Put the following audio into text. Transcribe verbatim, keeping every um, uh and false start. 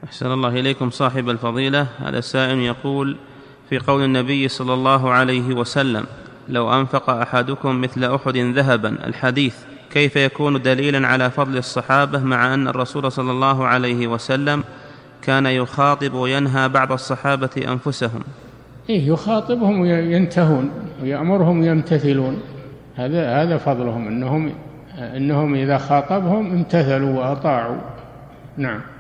أحسن الله إليكم صاحب الفضيلة. هذا السائل يقول: في قول النبي صلى الله عليه وسلم: لو أنفق أحدكم مثل أحد ذهبا، الحديث كيف يكون دليلا على فضل الصحابة، مع أن الرسول صلى الله عليه وسلم كان يخاطب وينهى بعض الصحابة أنفسهم؟ إيه، يخاطبهم وينتهون ويأمرهم يمتثلون، هذا هذا فضلهم، إنهم إنهم إذا خاطبهم امتثلوا وأطاعوا. نعم.